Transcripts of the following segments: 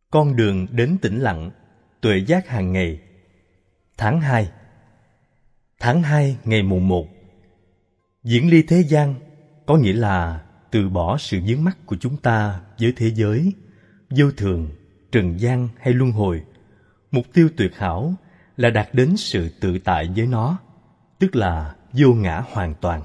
Con đường đến tĩnh lặng, tuệ giác hàng ngày. Tháng 2. Tháng 2 ngày mùng 1. Diễn ly thế gian có nghĩa là từ bỏ sự dướng mắc của chúng ta với thế giới, vô thường, trần gian hay luân hồi. Mục tiêu tuyệt hảo là đạt đến sự tự tại với nó, tức là vô ngã hoàn toàn.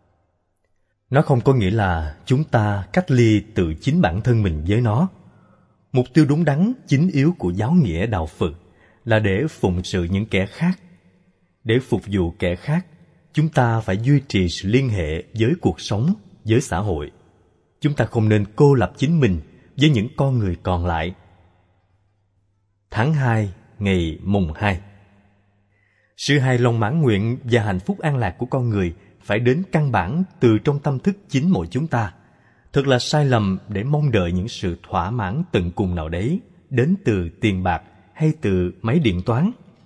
Nó không có nghĩa là chúng ta cách ly tự chính bản thân mình với nó. Mục tiêu đúng đắn, chính yếu của giáo nghĩa đạo Phật là để phụng sự những kẻ khác. Để phục vụ kẻ khác, chúng ta phải duy trì sự liên hệ với cuộc sống, với xã hội. Chúng ta không nên cô lập chính mình với những con người còn lại. Tháng 2 ngày mùng 2. Sự hài lòng mãn nguyện và hạnh phúc an lạc của con người phải đến căn bản từ trong tâm thức chính mỗi chúng ta. Thật là sai lầm để mong đợi những sự thỏa mãn tận cùng nào đấy đến từ tiền bạc hay từ máy điện toán.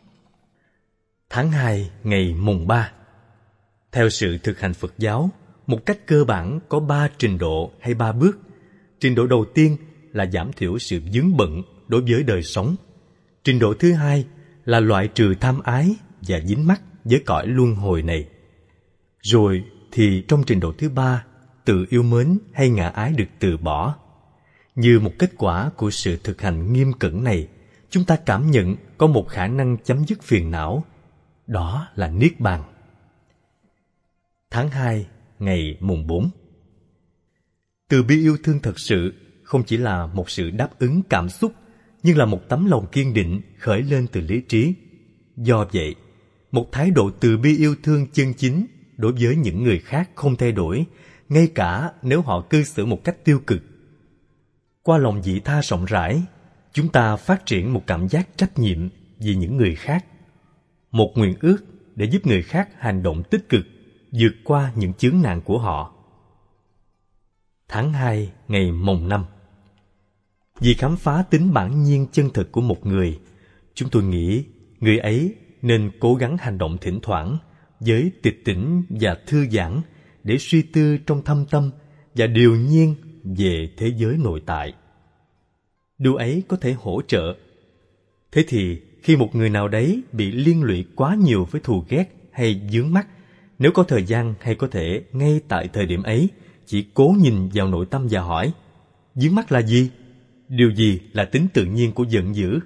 Tháng 2 ngày mùng 3. Theo sự thực hành Phật giáo, một cách cơ bản có 3 trình độ hay 3 bước. Trình độ đầu tiên là giảm thiểu sự vướng bận đối với đời sống. Trình độ thứ hai là loại trừ tham ái và dính mắc với cõi luân hồi này. Rồi thì trong trình độ thứ ba, tự yêu mến hay ngã ái được từ bỏ. Như một kết quả của sự thực hành nghiêm cẩn này, chúng ta cảm nhận có một khả năng chấm dứt phiền não, đó là Niết Bàn. Tháng 2 ngày mùng 4. Từ bi yêu thương thật sự không chỉ là một sự đáp ứng cảm xúc, nhưng là một tấm lòng kiên định khởi lên từ lý trí. Do vậy, một thái độ từ bi yêu thương chân chính đối với những người khác không thay đổi, ngay cả nếu họ cư xử một cách tiêu cực. Qua lòng vị tha rộng rãi, chúng ta phát triển một cảm giác trách nhiệm vì những người khác, một nguyện ước để giúp người khác hành động tích cực, vượt qua những chướng nạn của họ. Tháng 2 ngày mùng 5. Vì khám phá tính bản nhiên chân thực của một người, chúng tôi nghĩ người ấy nên cố gắng hành động thỉnh thoảng với tịch tỉnh và thư giãn để suy tư trong thâm tâm và điều nhiên về thế giới nội tại. Điều ấy có thể hỗ trợ. Thế thì khi một người nào đấy bị liên lụy quá nhiều với thù ghét hay vướng mắc, nếu có thời gian hay có thể ngay tại thời điểm ấy chỉ cố nhìn vào nội tâm và hỏi: vướng mắc là gì? Điều gì là tính tự nhiên của giận dữ?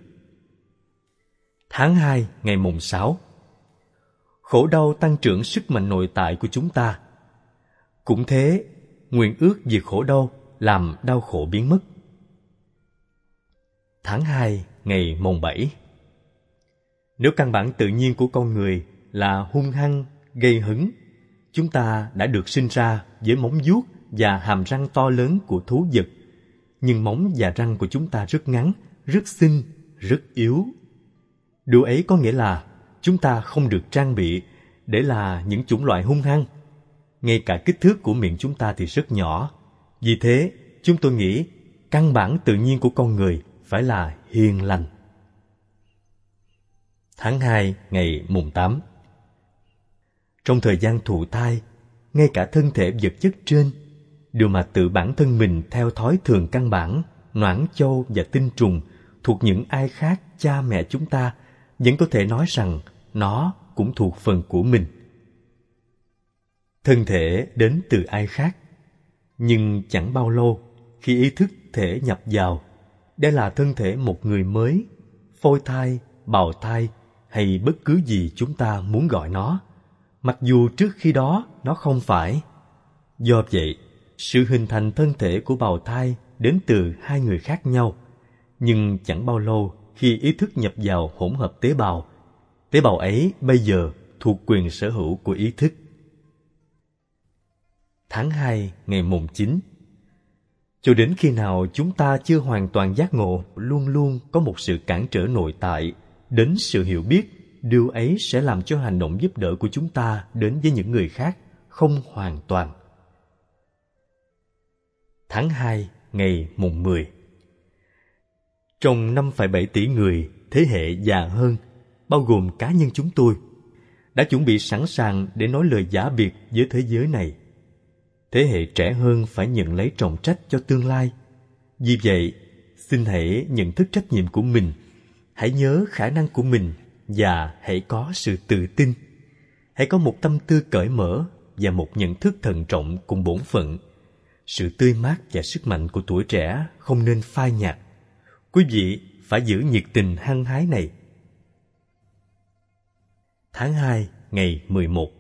Tháng 2 ngày mùng 6. Khổ đau tăng trưởng sức mạnh nội tại của chúng ta. Cũng thế, nguyện ước diệt khổ đau làm đau khổ biến mất. Tháng 2 ngày mùng 7. Nếu căn bản tự nhiên của con người là hung hăng, gây hấn, chúng ta đã được sinh ra với móng vuốt và hàm răng to lớn của thú vật. Nhưng móng và răng của chúng ta rất ngắn, rất xinh, rất yếu. Điều ấy có nghĩa là chúng ta không được trang bị để là những chủng loại hung hăng. Ngay cả kích thước của miệng chúng ta thì rất nhỏ. Vì thế, chúng tôi nghĩ căn bản tự nhiên của con người phải là hiền lành. Tháng 2 ngày mùng 8. Trong thời gian thụ thai, ngay cả thân thể vật chất trên, điều mà tự bản thân mình theo thói thường căn bản, noãn châu và tinh trùng thuộc những ai khác cha mẹ chúng ta, vẫn có thể nói rằng nó cũng thuộc phần của mình. Thân thể đến từ ai khác, nhưng chẳng bao lâu khi ý thức thể nhập vào, đây là thân thể một người mới, phôi thai, bào thai hay bất cứ gì chúng ta muốn gọi nó, mặc dù trước khi đó nó không phải. Do vậy, sự hình thành thân thể của bào thai đến từ hai người khác nhau, nhưng chẳng bao lâu khi ý thức nhập vào hỗn hợp tế bào ấy bây giờ thuộc quyền sở hữu của ý thức. Tháng 2 ngày mùng 9. Cho đến khi nào chúng ta chưa hoàn toàn giác ngộ, luôn luôn có một sự cản trở nội tại đến sự hiểu biết, điều ấy sẽ làm cho hành động giúp đỡ của chúng ta đến với những người khác không hoàn toàn. Tháng 2 ngày mùng 10. Trong 5,7 tỷ người thế hệ già hơn, bao gồm cá nhân chúng tôi, đã chuẩn bị sẵn sàng để nói lời giả biệt với thế giới này. Thế hệ trẻ hơn phải nhận lấy trọng trách cho tương lai. Vì vậy, xin hãy nhận thức trách nhiệm của mình, hãy nhớ khả năng của mình và hãy có sự tự tin. Hãy có một tâm tư cởi mở và một nhận thức thận trọng cùng bổn phận. Sự tươi mát và sức mạnh của tuổi trẻ không nên phai nhạt. Quý vị phải giữ nhiệt tình hăng hái này. Tháng 2 ngày 11.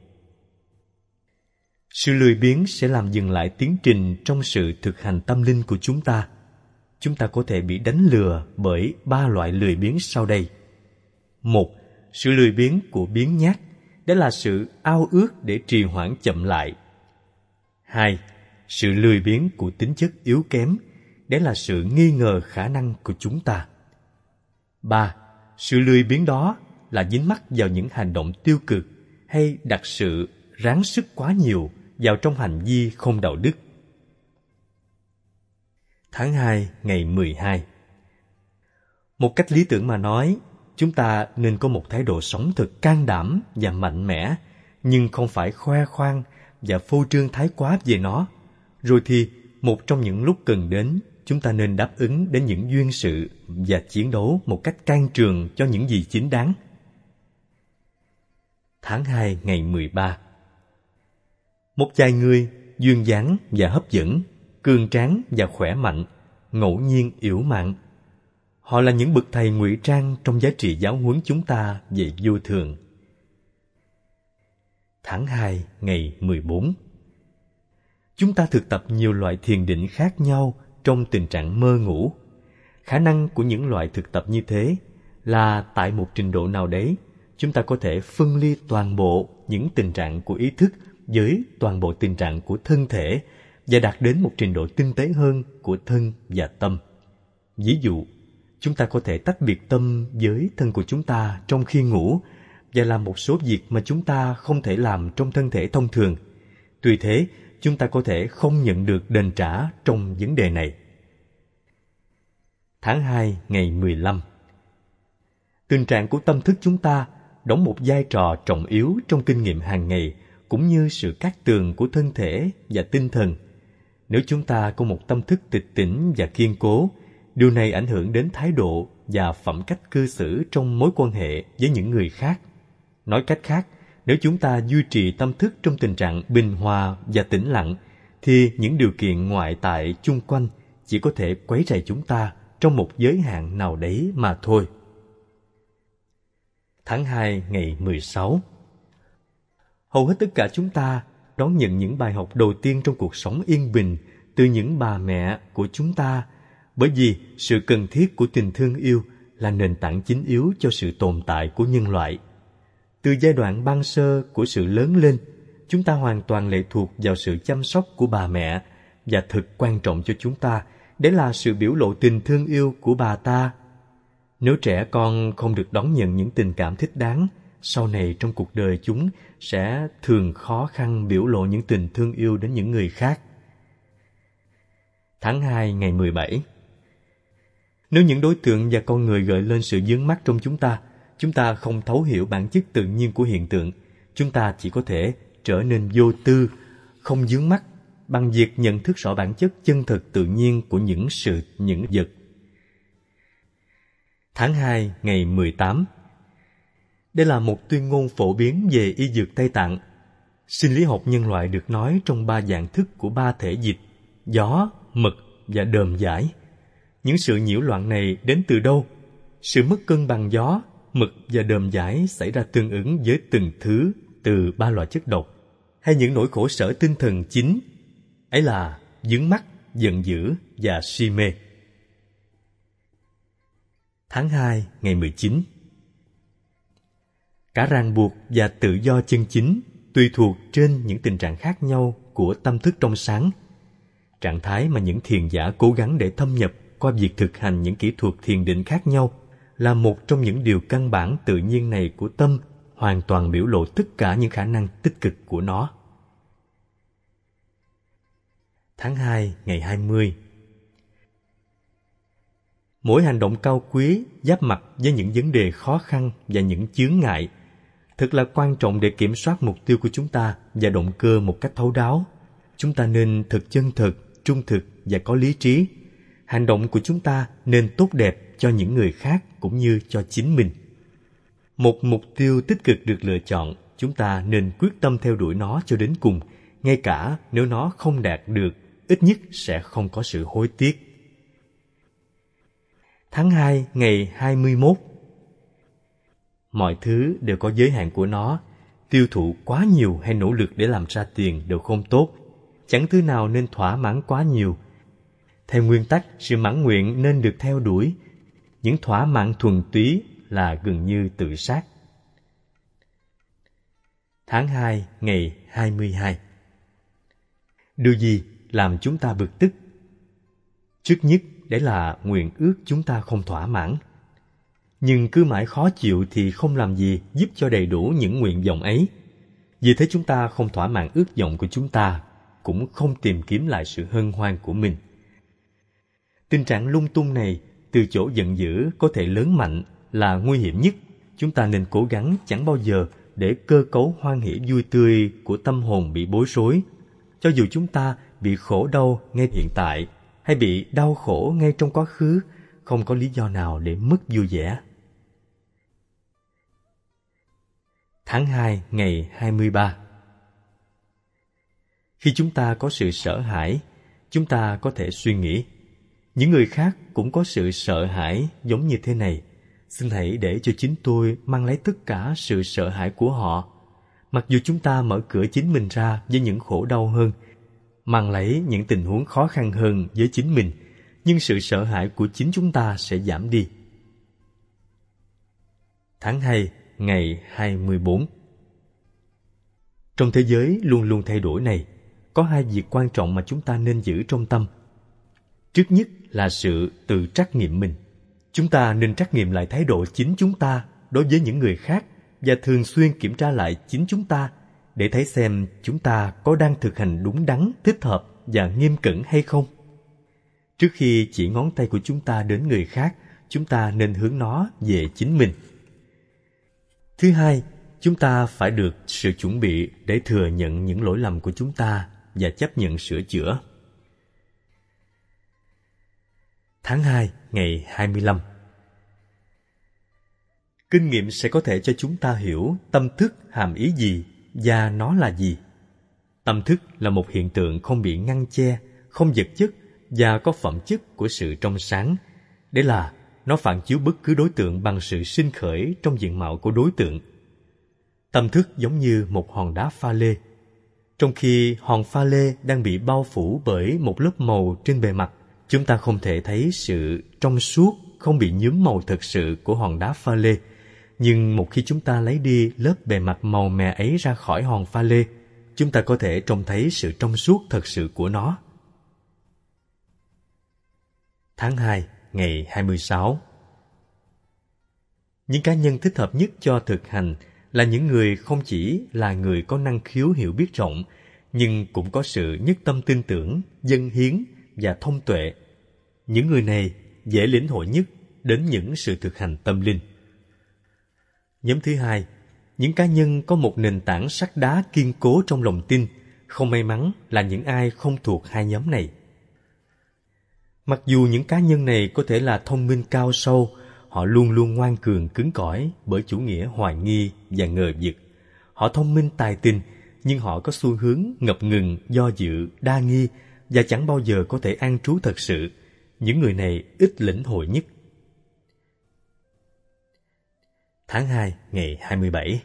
Sự lười biếng sẽ làm dừng lại tiến trình trong sự thực hành tâm linh của chúng ta. Chúng ta có thể bị đánh lừa bởi 3 loại lười biếng sau đây. 1. Sự lười biếng của biếng nhác, đó là sự ao ước để trì hoãn chậm lại. 2. Sự lười biếng của tính chất yếu kém, đó là sự nghi ngờ khả năng của chúng ta. 3. Sự lười biếng đó là dính mắc vào những hành động tiêu cực hay đặt sự ráng sức quá nhiều vào trong hành vi không đạo đức. Tháng 2 ngày 12. Một cách lý tưởng mà nói, chúng ta nên có một thái độ sống thật can đảm và mạnh mẽ, nhưng không phải khoe khoang và phô trương thái quá về nó. Rồi thì, một trong những lúc cần đến, chúng ta nên đáp ứng đến những duyên sự và chiến đấu một cách can trường cho những gì chính đáng. Tháng 2 ngày 13. Một vài người duyên dáng và hấp dẫn, cường tráng và khỏe mạnh, ngẫu nhiên yểu mạn. Họ là những bậc thầy ngụy trang trong giá trị giáo huấn chúng ta về vô thường. Tháng 2 ngày 14. Chúng ta thực tập nhiều loại thiền định khác nhau trong tình trạng mơ ngủ. Khả năng của những loại thực tập như thế là tại một trình độ nào đấy, chúng ta có thể phân ly toàn bộ những tình trạng của ý thức với toàn bộ tình trạng của thân thể và đạt đến một trình độ tinh tế hơn của thân và tâm. Ví dụ, chúng ta có thể tách biệt tâm với thân của chúng ta trong khi ngủ và làm một số việc mà chúng ta không thể làm trong thân thể thông thường. Tuy thế, chúng ta có thể không nhận được đền trả trong vấn đề này. Tháng 2 ngày 15. Tình trạng của tâm thức chúng ta đóng một vai trò trọng yếu trong kinh nghiệm hàng ngày, cũng như sự cát tường của thân thể và tinh thần. Nếu chúng ta có một tâm thức tịch tỉnh và kiên cố, điều này ảnh hưởng đến thái độ và phẩm cách cư xử trong mối quan hệ với những người khác. Nói cách khác, nếu chúng ta duy trì tâm thức trong tình trạng bình hòa và tĩnh lặng, thì những điều kiện ngoại tại chung quanh chỉ có thể quấy rầy chúng ta trong một giới hạn nào đấy mà thôi. Tháng 2 ngày 16. Hầu hết tất cả chúng ta đón nhận những bài học đầu tiên trong cuộc sống yên bình từ những bà mẹ của chúng ta, bởi vì sự cần thiết của tình thương yêu là nền tảng chính yếu cho sự tồn tại của nhân loại. Từ giai đoạn ban sơ của sự lớn lên, chúng ta hoàn toàn lệ thuộc vào sự chăm sóc của bà mẹ, và thực quan trọng cho chúng ta đấy là sự biểu lộ tình thương yêu của bà ta. Nếu trẻ con không được đón nhận những tình cảm thích đáng, sau này trong cuộc đời chúng sẽ thường khó khăn biểu lộ những tình thương yêu đến những người khác. Tháng 2 ngày 17. Nếu những đối tượng và con người gợi lên sự vướng mắc trong chúng ta không thấu hiểu bản chất tự nhiên của hiện tượng, chúng ta chỉ có thể trở nên vô tư, không vướng mắc bằng việc nhận thức rõ bản chất chân thực tự nhiên của những vật. Tháng 2 ngày 18. Đây là một tuyên ngôn phổ biến về y dược Tây Tạng. Sinh lý học nhân loại được nói trong 3 dạng thức của 3 thể dịch: gió, mật và đờm giải. Những sự nhiễu loạn này đến từ đâu? Sự mất cân bằng gió, mật và đờm giải xảy ra tương ứng với từng thứ từ 3 loại chất độc, hay những nỗi khổ sở tinh thần chính, ấy là vướng mắc, giận dữ và si mê. Tháng 2 ngày 19. Cả ràng buộc và tự do chân chính tùy thuộc trên những tình trạng khác nhau của tâm thức trong sáng. Trạng thái mà những thiền giả cố gắng để thâm nhập qua việc thực hành những kỹ thuật thiền định khác nhau là một trong những điều căn bản tự nhiên này của tâm, hoàn toàn biểu lộ tất cả những khả năng tích cực của nó. Tháng 2 ngày 20. Mỗi hành động cao quý giáp mặt với những vấn đề khó khăn và những chướng ngại thật là quan trọng để kiểm soát mục tiêu của chúng ta và động cơ một cách thấu đáo. Chúng ta nên thật chân thật, trung thực và có lý trí. Hành động của chúng ta nên tốt đẹp cho những người khác cũng như cho chính mình. Một mục tiêu tích cực được lựa chọn, chúng ta nên quyết tâm theo đuổi nó cho đến cùng, ngay cả nếu nó không đạt được, ít nhất sẽ không có sự hối tiếc. Tháng 2 ngày 21. Mọi thứ đều có giới hạn của nó. Tiêu thụ quá nhiều hay nỗ lực để làm ra tiền đều không tốt. Chẳng thứ nào nên thỏa mãn quá nhiều. Theo nguyên tắc, sự mãn nguyện nên được theo đuổi. Những thỏa mãn thuần túy là gần như tự sát. Tháng 2 ngày 22. Điều gì làm chúng ta bực tức? Trước nhất, đấy là nguyện ước chúng ta không thỏa mãn. Nhưng cứ mãi khó chịu thì không làm gì giúp cho đầy đủ những nguyện vọng ấy. Vì thế chúng ta không thỏa mãn ước vọng của chúng ta, cũng không tìm kiếm lại sự hân hoan của mình. Tình trạng lung tung này từ chỗ giận dữ có thể lớn mạnh là nguy hiểm nhất. Chúng ta nên cố gắng chẳng bao giờ để cơ cấu hoan hỷ vui tươi của tâm hồn bị bối rối. Cho dù chúng ta bị khổ đau ngay hiện tại hay bị đau khổ ngay trong quá khứ, không có lý do nào để mất vui vẻ. Tháng 2 ngày 23. Khi chúng ta có sự sợ hãi, chúng ta có thể suy nghĩ, những người khác cũng có sự sợ hãi giống như thế này. Xin hãy để cho chính tôi mang lấy tất cả sự sợ hãi của họ. Mặc dù chúng ta mở cửa chính mình ra với những khổ đau hơn, mang lấy những tình huống khó khăn hơn với chính mình, nhưng sự sợ hãi của chính chúng ta sẽ giảm đi. Tháng 2 ngày 24. Trong thế giới luôn luôn thay đổi này, có hai việc quan trọng mà chúng ta nên giữ trong tâm. Trước nhất là sự tự trắc nghiệm mình. Chúng ta nên trắc nghiệm lại thái độ chính chúng ta đối với những người khác và thường xuyên kiểm tra lại chính chúng ta để thấy xem chúng ta có đang thực hành đúng đắn, thích hợp và nghiêm cẩn hay không. Trước khi chỉ ngón tay của chúng ta đến người khác, chúng ta nên hướng nó về chính mình. Thứ hai, chúng ta phải được sự chuẩn bị để thừa nhận những lỗi lầm của chúng ta và chấp nhận sửa chữa. Tháng 2 ngày 25. Kinh nghiệm sẽ có thể cho chúng ta hiểu tâm thức hàm ý gì và nó là gì. Tâm thức là một hiện tượng không bị ngăn che, không vật chất và có phẩm chất của sự trong sáng. Đấy là nó phản chiếu bất cứ đối tượng bằng sự sinh khởi trong diện mạo của đối tượng. Tâm thức giống như một hòn đá pha lê. Trong khi hòn pha lê đang bị bao phủ bởi một lớp màu trên bề mặt, chúng ta không thể thấy sự trong suốt, không bị nhuốm màu thực sự của hòn đá pha lê. Nhưng một khi chúng ta lấy đi lớp bề mặt màu mè ấy ra khỏi hòn pha lê, chúng ta có thể trông thấy sự trong suốt thật sự của nó. Tháng 2 ngày 26. Những cá nhân thích hợp nhất cho thực hành là những người không chỉ là người có năng khiếu hiểu biết rộng, nhưng cũng có sự nhất tâm tin tưởng, dâng hiến và thông tuệ. Những người này dễ lĩnh hội nhất đến những sự thực hành tâm linh. Nhóm thứ hai, những cá nhân có một nền tảng sắt đá kiên cố trong lòng tin, không may mắn là những ai không thuộc hai nhóm này. Mặc dù những cá nhân này có thể là thông minh cao sâu, họ luôn luôn ngoan cường cứng cỏi bởi chủ nghĩa hoài nghi và ngờ vực. Họ thông minh tài tình, nhưng họ có xu hướng ngập ngừng, do dự, đa nghi và chẳng bao giờ có thể an trú thật sự. Những người này ít lĩnh hội nhất. Tháng 2 ngày 27.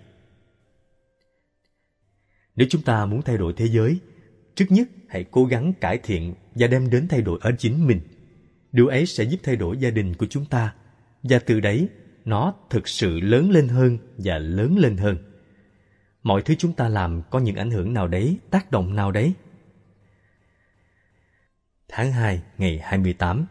Nếu chúng ta muốn thay đổi thế giới, trước nhất hãy cố gắng cải thiện và đem đến thay đổi ở chính mình. Điều ấy sẽ giúp thay đổi gia đình của chúng ta, và từ đấy nó thực sự lớn lên hơn và lớn lên hơn. Mọi thứ chúng ta làm có những ảnh hưởng nào đấy, tác động nào đấy. Tháng 2 ngày 28.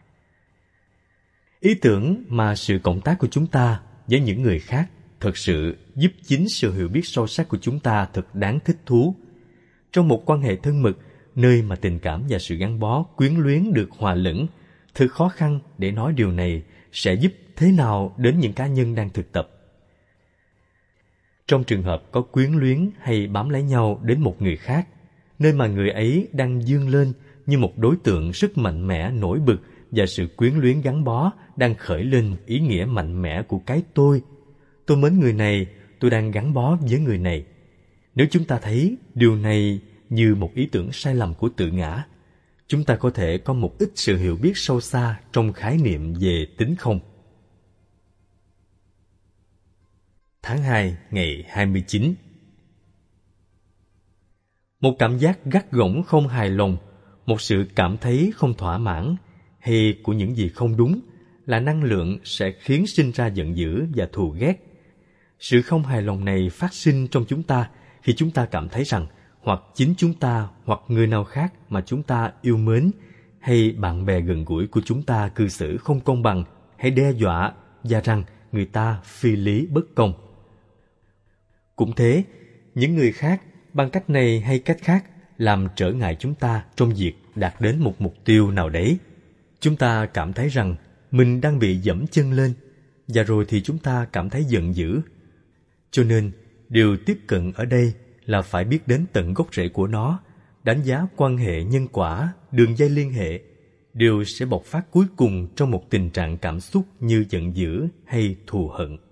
Ý tưởng mà sự cộng tác của chúng ta với những người khác thực sự giúp chính sự hiểu biết sâu sắc của chúng ta thật đáng thích thú. Trong một quan hệ thân mật, nơi mà tình cảm và sự gắn bó quyến luyến được hòa lẫn, thật khó khăn để nói điều này sẽ giúp thế nào đến những cá nhân đang thực tập. Trong trường hợp có quyến luyến hay bám lấy nhau đến một người khác, nơi mà người ấy đang vươn lên như một đối tượng rất mạnh mẽ, nổi bật và sự quyến luyến gắn bó đang khởi lên ý nghĩa mạnh mẽ của cái tôi. Tôi mến người này, tôi đang gắn bó với người này. Nếu chúng ta thấy điều này như một ý tưởng sai lầm của tự ngã, chúng ta có thể có một ít sự hiểu biết sâu xa trong khái niệm về tính không. Tháng 2 ngày 29. Một cảm giác gắt gỏng không hài lòng, một sự cảm thấy không thỏa mãn hay của những gì không đúng là năng lượng sẽ khiến sinh ra giận dữ và thù ghét. Sự không hài lòng này phát sinh trong chúng ta khi chúng ta cảm thấy rằng hoặc chính chúng ta hoặc người nào khác mà chúng ta yêu mến hay bạn bè gần gũi của chúng ta cư xử không công bằng hay đe dọa và rằng người ta phi lý bất công. Cũng thế, những người khác bằng cách này hay cách khác làm trở ngại chúng ta trong việc đạt đến một mục tiêu nào đấy. Chúng ta cảm thấy rằng mình đang bị dẫm chân lên, và rồi thì chúng ta cảm thấy giận dữ. Cho nên, điều tiếp cận ở đây là phải biết đến tận gốc rễ của nó, đánh giá quan hệ nhân quả, đường dây liên hệ, đều sẽ bộc phát cuối cùng trong một tình trạng cảm xúc như giận dữ hay thù hận.